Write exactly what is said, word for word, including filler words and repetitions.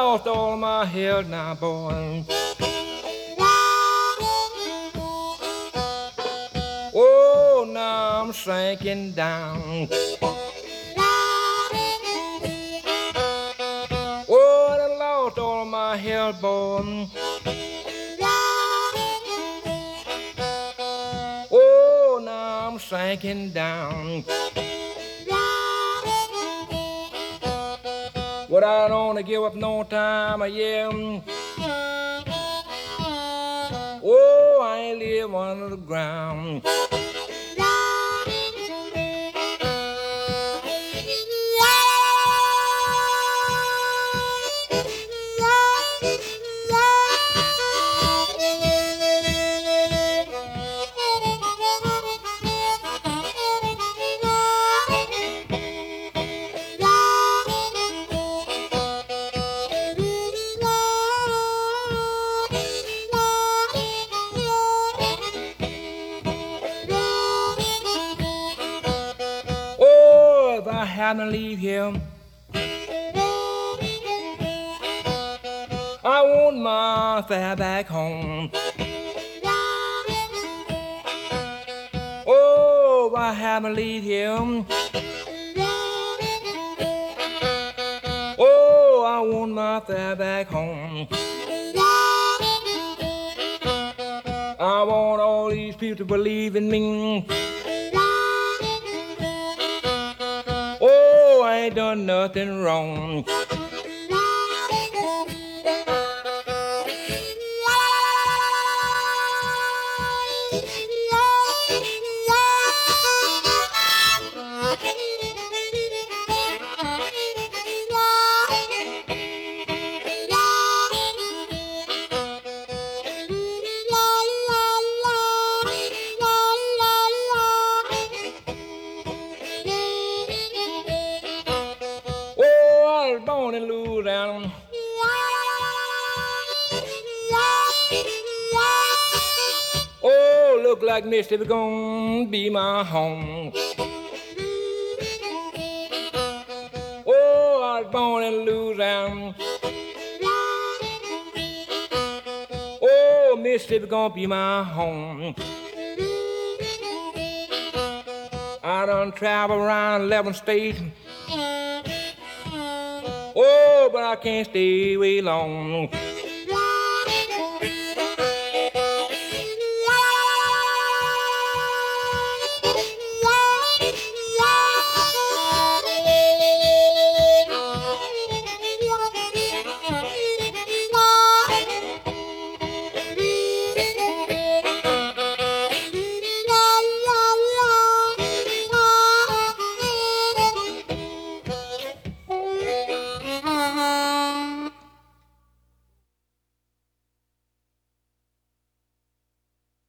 lost all my health now, boy. Oh, now I'm sinking down. Oh, I lost all my health, boy. Oh, now I'm sinking down. But I don't wanna give up no time, yeah. Oh, I ain't live under the ground. Oh, if I had to leave here, I want my fare back home. Oh, if I had to leave here, oh, I want my fare back home. I want all these people to believe in me. Oh, I ain't done nothing wrong. Oh, I was born in Louisiana. Oh, look like Mississippi gonna be my home. Oh, I was born in Louisiana. Oh, Mississippi gonna be my home. I done travel around eleven states. Oh, but I can't stay way long.